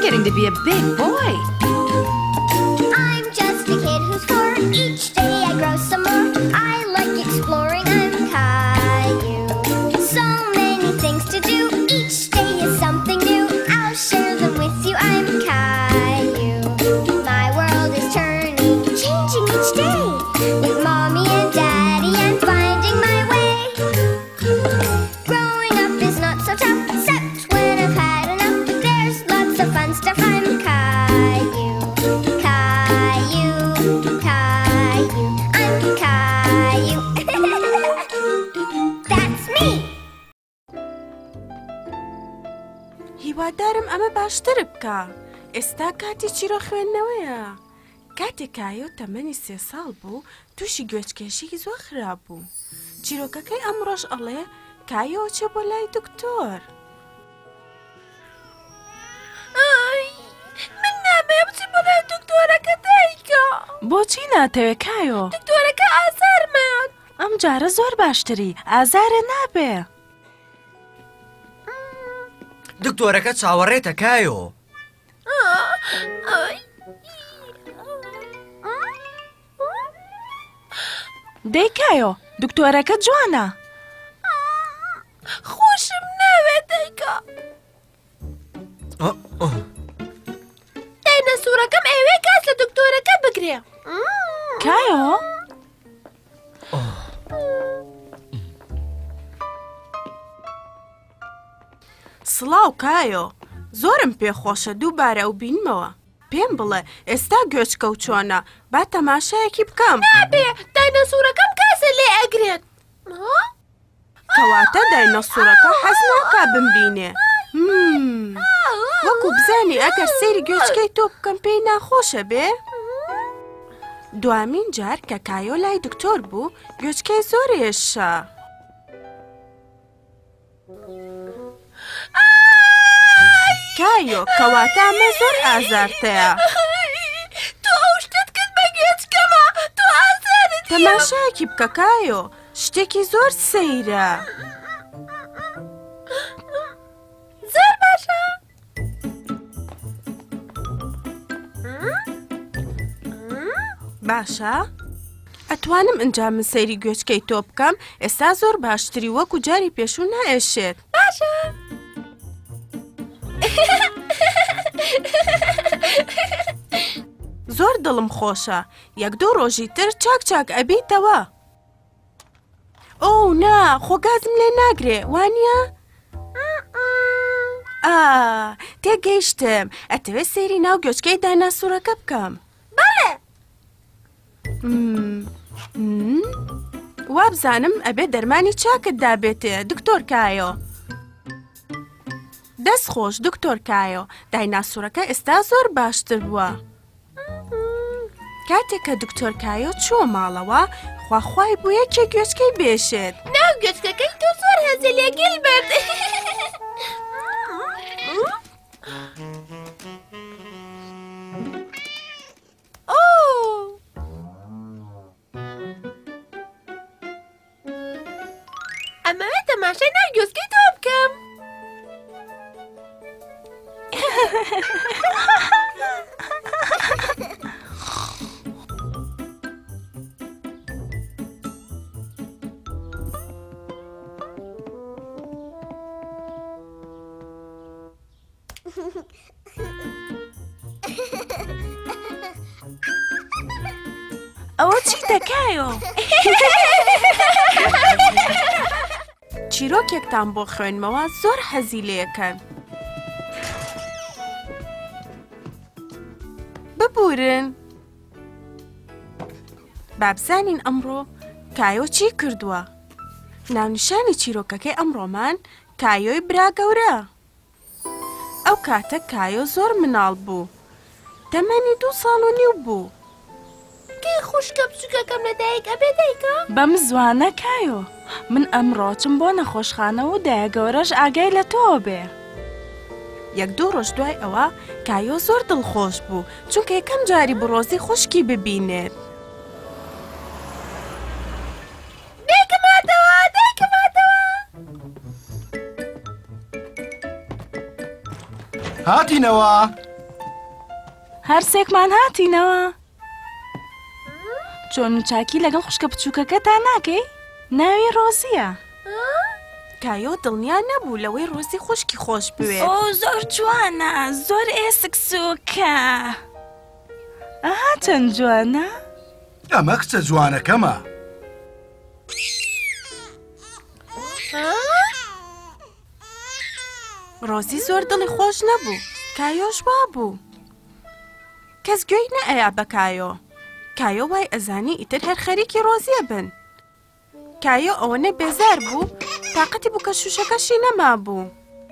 getting to be a big boy. I'm just a kid who's 4. Each day I grow some more. I like exploring. I'm Caillou. So many things to do. Each day is something new. I'll share them with you. I'm Caillou. My world is turning, changing each day. With Mommy and Daddy, I'm finding my way. Growing up is not so tough, except when I've had enough. But there's lots of fun stuff. I'm Caillou. Caillou, Caillou, I'm Caillou. That's me. هیوادارم ئەمە باشتر بکە. ئێستا کاتی چیرۆ خوێندنەوەیە. کاتێک کایۆ تەمەنی 3 ساڵ بوو، تووشی گوێچکێشی زۆر خراپ بوو. چیرۆکەکەی ئەمڕۆژ ئەڵێ کایۆ چێ بۆ لای دکتۆر. من نامەیە بچی بۆ لای دکتۆرەکە دایکە. بۆچی ناتەوێت کایۆ؟ دکتۆرەکە ئازارمان. ئەم جارە زۆر باشتری، ئازارە نابێ. دکتۆرەکە چاوەڕێتە کایۆ. دەی کایۆ، دکتۆرەکە جوانە. خۆشم ناوێت دایکە. داینەسوورەکەم ئەوێ کاس لە دکتۆرەکە بگرێ. کایۆ؟ سڵاو کایۆ، زۆرم پێخۆشە دووبارە ئەو بینمەوە. پێم بڵێ ئێستا گوێچکە و چۆنە، با تەماشایەکی بکەم. نابێ، داینەسوورەکەم کاسە لێ ئەگرێت. کەواتە داینەسوورەکە حەز ناکا بمبینێ. وەکو بزانی ئەگەر سەیری گوێچکەی تۆ بکەم پێی ناخۆشە بێ؟ دوامین جار کە کایۆ لای دکتۆر بوو، گوێچکەی زۆر هێشە. کایۆ، کەواتە ئەمە زۆر ئازارتەیە. تۆ ئەو شتت کرد بە گوێچکەمە، تۆ ئازارت. تەماشایەکی بکە کایۆ، شتێکی زۆر سەیرە. زۆر باشە. باشە؟ ئەتوانم ئەنجام من سەیری گوێچکەی تۆ بکەم، ئێستا زۆر باشتری وەکو جاری پێشوو نائێشێت. باشە. زۆر دڵم خۆشە، 1-2 ڕۆژی تر چاک ئەبیتەوە. ئەو نا، خۆگازم لێ ناگرێ، وانییە؟ تێگەیشتم، ئەتەوێت سەیری ناو گوێچکەی دایناسوورەکە بکەم. بەڵێ. وابزانم ئەبێ دەرمانی چاکت دابێتێ، دکتۆر کایۆ. دەست خۆش دکتۆر کایۆ، دایناسوورەکە ئێستا زۆر باشتر بووە. کاتێک کە دکتۆر کایۆ چووە ماڵەوە، خواخوای بوو یەکێک گوێچکەی بێشێت. ناو گوێچکەکەی تۆ زۆر هەزە لێگیل برد. ئەمەوێ تەماشای ناو گوێچکەی تۆ بکەم. ئەوە چیتە کایۆ؟ چیرۆکێکتان بۆ خوێنمەوە زۆر حەزی لێەکەن. ببورن. بابزانین ئەمڕۆ کایۆ چی کردووە؟ ناونیشانی چیرۆکەکەی ئەمڕۆمان کایۆی برا گەورە. ئەو کاتە کایۆ زۆر مناڵ بوو. تەمەنی 2 ساڵ و نیو بوو. کەی خوشکە بچووکەکەم لە دایک ئەبێ دایکە؟ بەم زوانە کایۆ، من ئەمڕۆچم بۆ نەخۆشخانەوە و دایە گەورەش ئاگای لە تۆ بێ. 1-2 ڕۆژ دوای ئەوە کایۆ زۆر دڵخۆش بوو، چونکە یەکەم جاری بڕۆزی خوشکی ببینێت. دایکەماتەوە، دایکەماتەوە. هاتینەوە. هەرسێکمان هاتینەوە. چۆن و چاکی لەگەڵ خوشکە بچووکەکەتان ناکەی؟ ناوی ڕۆزیە. کایۆ دڵنیا نەبوو لەوەی ڕۆزی خوشکی خۆش بوێت. ئۆ زۆر جوانە، زۆر ئێسک سووکە. ئەها چەند جوانە؟ ئەمە کچە جوانەکەمە. ڕۆزی زۆر دڵی خۆش نەبوو. کایۆش وا بوو. کەس گوێی نەئەیا بە کایۆ. کایۆ وای ئەزانی ئیتر هەر خەریکی ڕۆزیە بن. کایۆ ئەوەنە بێزار بوو تاقەتی بوو کە شوشەکەشی نەما بوو.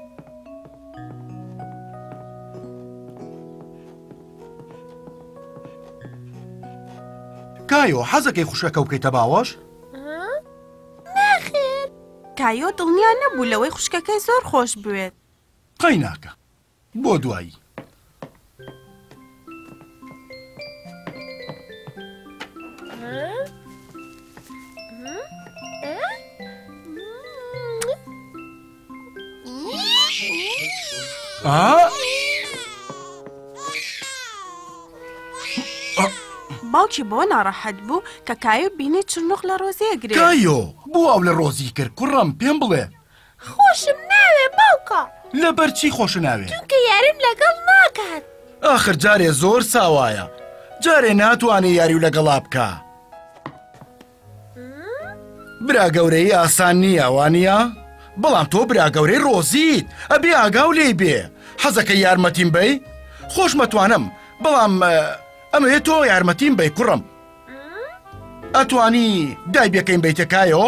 کایۆ حەزەکەی خوشەکە و بکەیتە باوەش؟ ناخێر. کایۆ دڵنیا نەبوو لەوەی خوشکەکەی زۆر خۆش بوێت. قەی ناکە. بۆ دوایی. باوکی بۆ ناڕەحەت بوو کە کایۆ بینی چرنوخ لە ڕۆزیە گرێت. کایۆ بۆ ئەو لە ڕۆزی کرد کوڕم پێم بڵێ. خۆشم ناوێ باوکە. لەبەرچی خۆش ناوێ؟ چونکە یاریم لەگەڵ ناکات. ئاخر جارێ زۆر ساوایە. جارێ ناتوانێ یاری و لەگەڵا بکە. برا گەورەی ئاسان نییە وانە؟ بەڵام تۆ برا گەورەی ڕۆزیت ئەبێ ئاگاو لێی بێ. حەزەکە یارمەتیم بەی؟ خۆش مەتوانم بەڵام ئەمەوێ تۆ یارمەتیم بەی کوڕم. ئەتوانی دای بێکەین بیتە کایۆ؟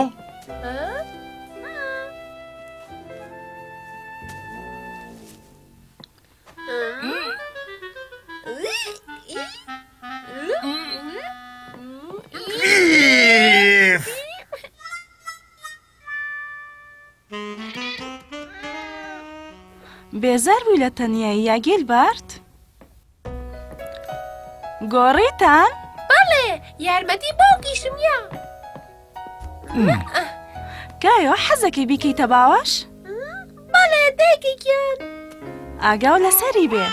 بێزار بووی لە تەنیایی یا گیلبەرت؟ گۆڕیتان؟ بەڵێ یارمەتی باوکیشم یا. کایۆ حەزەکەی بیکەیتە باوەش؟ بەڵێ دایکێکیان. ئاگاو لەسەری بێ.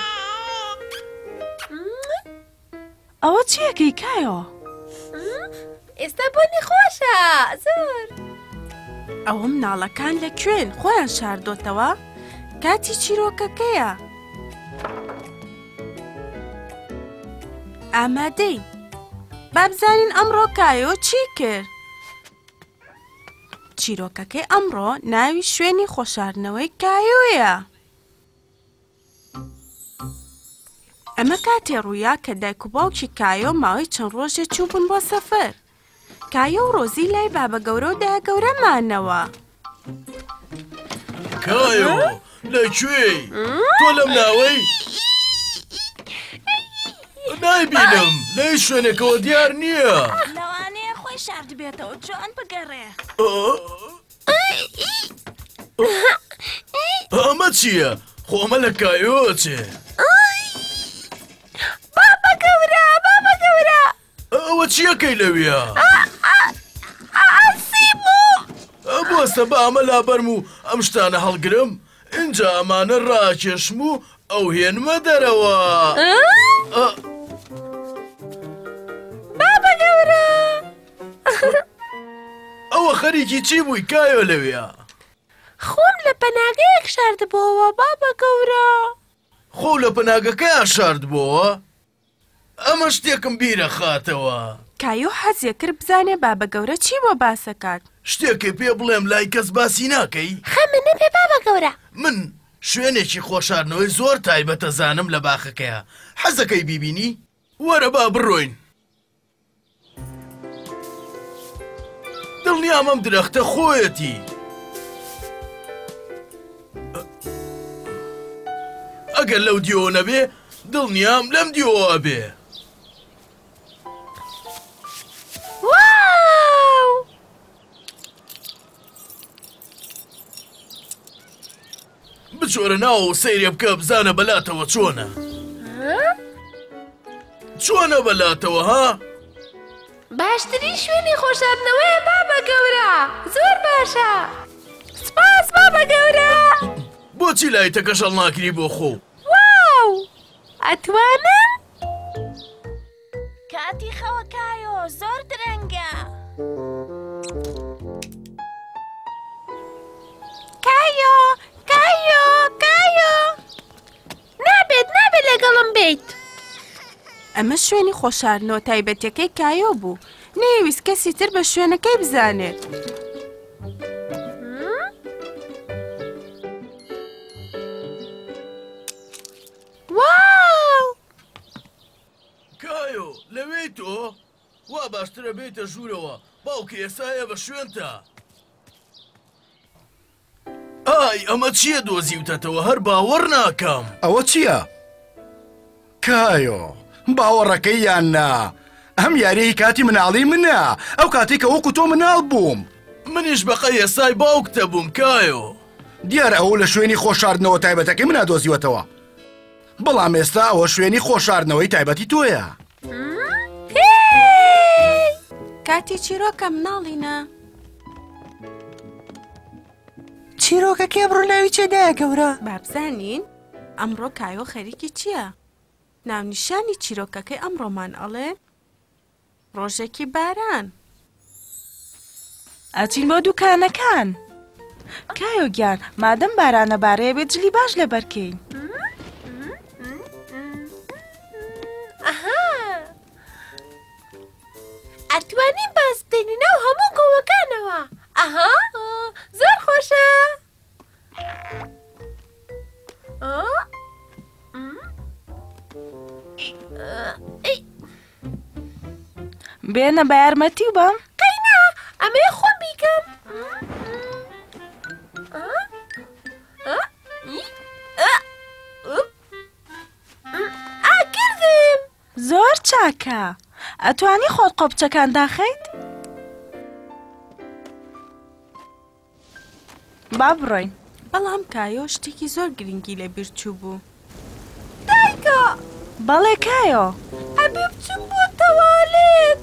ئەوە چیەکەی کایۆ؟ ئێستا بۆنی خۆشە زۆر. ئەوە مناڵەکان لەکوێن خۆیان شاردۆتەوە؟ کاتی چیرۆکەکەیە. ئامادەی با بزانین ئەمڕۆ کایۆ چی کرد. چیرۆکەکەی ئەمڕۆ ناوی شوێنی خۆشاردنەوەی کایۆیە. ئەمە کاتێ ڕوویا کە دایک و باوکی کایۆ ماوەی چەند ڕۆژێ چوو بوون بۆ سەفەر. کایۆ و ڕۆزی لای بابە گەورە و دایە گەورەمانەوە. کایۆ لەکوێی؟ تۆ لەم ناوەی؟ نایبینم لەی شوێنێکەوە دیار نییە. لەوانەیە خۆی شارد بێتەوە جوان بگەڕێ. ئەمە چییە؟ خۆ ئەمە لە کایۆچێ. بابە گەورە بابە گەورە. ئەوە چیەکەی لەویە؟ ئاسی بوو. بۆستە بە ئەمە لابەرم و ئەم شتانە هەڵگرم اینجا ئەمانە ڕاکێشم و ئەو هێنمە دەرەوە. بابە گەورە. ئەوە خەریکی چی بووی کایۆ لەویە؟ خۆم لە پەناگەیەک شاردبەوە بابە گەورە. خۆ لە پەناگەکەیان شاردبووە؟ ئەمە شتێکم بیرە خاتەوە. کایۆ حەزیە کرد بزانێ بابە گەورە چی بۆ باسەکات. شتێکی پێ بڵێم لای کەس باسی ناکەی؟ خەمە نەبێ بابە گەورە. من شوێنێکی خۆشاردنەوەی زۆر تایبەتە زانم لە باخەکەیە. حەزەکەی بیبینی؟ وەرە با بڕۆین. دڵنیام ئەم درەختە خۆیەتی. ئەگەر لەو دیۆ نەبێ دڵنیام لەم دیۆ بێ. بچۆرە ناو و سەیرێ بکە بزانە بەلاتەوە چۆنە. چۆنە بەلاتەوە ها؟ باشترین شوێنی خۆشاردنەوەیە بابە گەورە. زۆر باشە. سپاس بابە گەورە. بۆچی لای تەکەشەڵ ناکری بۆ خۆ؟ واو! ئەتوانم؟ کاتی خەوەکایۆ زۆر درەنگە. کایۆ کایۆ کایۆ نابێت لەگەڵم بیت. ئەمە شوێنی خۆشاردنەوە تایبەتیەکەی کایۆ بوو. نەیویست کەسی تر بە شوێنەکەی بزانێت. واو! کایۆ لەوێی تۆ؟ وا باشترە بێتە ژوورەوە، باوکە ئێسایە بە شوێنتە. ئای ئەمە چییە دۆزیوتەتەوە هەر باوەڕ ناکەم. ئەوە چییە؟ کایۆ باوەڕەکەی یان نا؟ ئەم یاریی کاتی مناڵی منە، ئەو کاتی کە وەکو تۆ مناڵ بووم. منیش بەقەی ئێسای باوکتە بووم کایۆ. دیارە ئەو لە شوێنی خۆشاردنەوە تایبەتەکەی منە دۆزیوەتەوە. بەڵام ئێستا ئەوە شوێنی خۆشاردنەوەی تایبەتی تۆیە. کاتی چیرۆکە مناڵینە. چیرۆکەکە ئەمڕۆ ناوی چێدایە گەورە؟ بابزانین ئەمڕۆ کایۆ خەریکی چییە؟ ناونیشانی چیرۆکەکەی ئەمڕۆمان ئەڵێ ڕۆژێکی باران. ئەچین بۆ دوکانەکان. کایۆ گیان مادەم بارانە بارەیە بێت جلی باش لەبەرکەین. ئەتوانین باز بێنینە و هەموو گۆوەکانەوە. ئەها زۆر خۆشە. بێنە بە یارمەتی و بەم. قەینا ئەمەیە خۆم بیکەم. ئاکردم. زۆر چاکە. ئەتوانی خۆت قۆپچەکان داخەیت؟ با بڕۆین. بەڵام کایۆ شتێکی زۆر گرنگی لە بیرچوو بوو. دایکە بەڵێ کایۆ. ئەبێ بچم بۆ تەوالێت.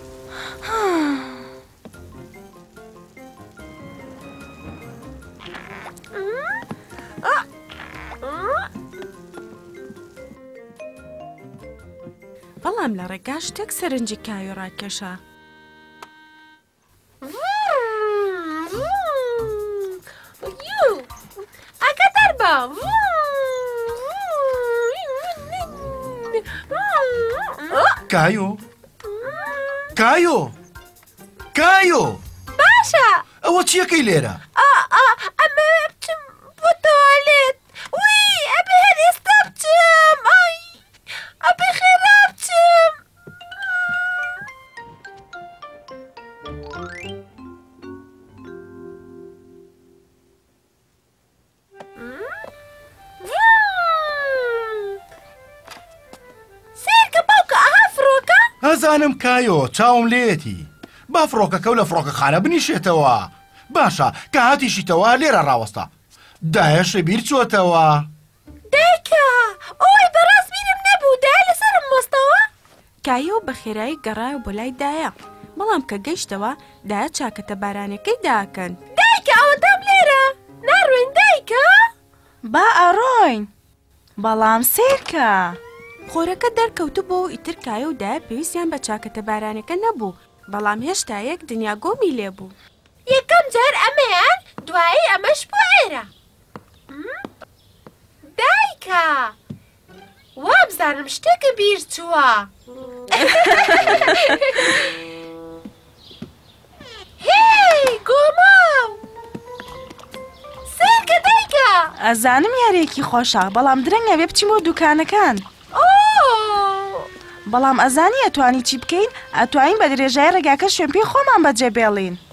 بەڵام لە ڕێگا شتێک سەرنجی کایۆ ڕاکێشا. ئەکە دەربە. کایۆ کایۆ کایۆ باشە. ئەوە چیەکەی لێرە؟ ئەمە بچم بۆ تەوالێت. وی ئەبێ هەر ئێستا بچم. ئای ئەبێ خێرا بچم. سێرکە باوکە ئەها فڕۆکە. ئەزانم کایۆ چاوم لێتی. با فڕۆکەکە و لە فڕۆکەخانە بنیشێتەوە. باشە کە هاتیشیتەوە لێرە ڕاوەستا. دایەشە بیر چۆتەوە. دایکە ئەوی بەڕاست بیرم نەبوو. دای لەسرم مۆستەوە. کایۆ بە خێرایی گەڕایە بۆ لای دایە. بەڵام کە گەیشتەوە دایە چاکەتە بارانەکەی داکەن. دایکە ئەوەندەم لێرە ناڕوێن دایکە. با ئەڕۆین. بەڵام سێرکە. خۆرەکە دەرکەوتو بۆ و ئیتر کایە و دایە پێویستیان بە چاکەتە بارانەکە نەبوو. بەڵام هێشتا یەک دنیا گۆمی لێبوو. یەکەم جار ئەمەیان دوایی ئەمەش بۆ ئێرە. دایکە وابزانم شتێکە بیر چووە. هی گۆماو سێرکە دایکە. ئەزانم یاریەکی خۆشە بەڵام درەنگە بێ بچین بۆ دوکانەکان. بەڵام ئەزانی ئەتوانی چی بکەین؟ ئەتوانین بە درێژای ڕێگاکە شوێن پێی خۆمان بەجێبێڵین.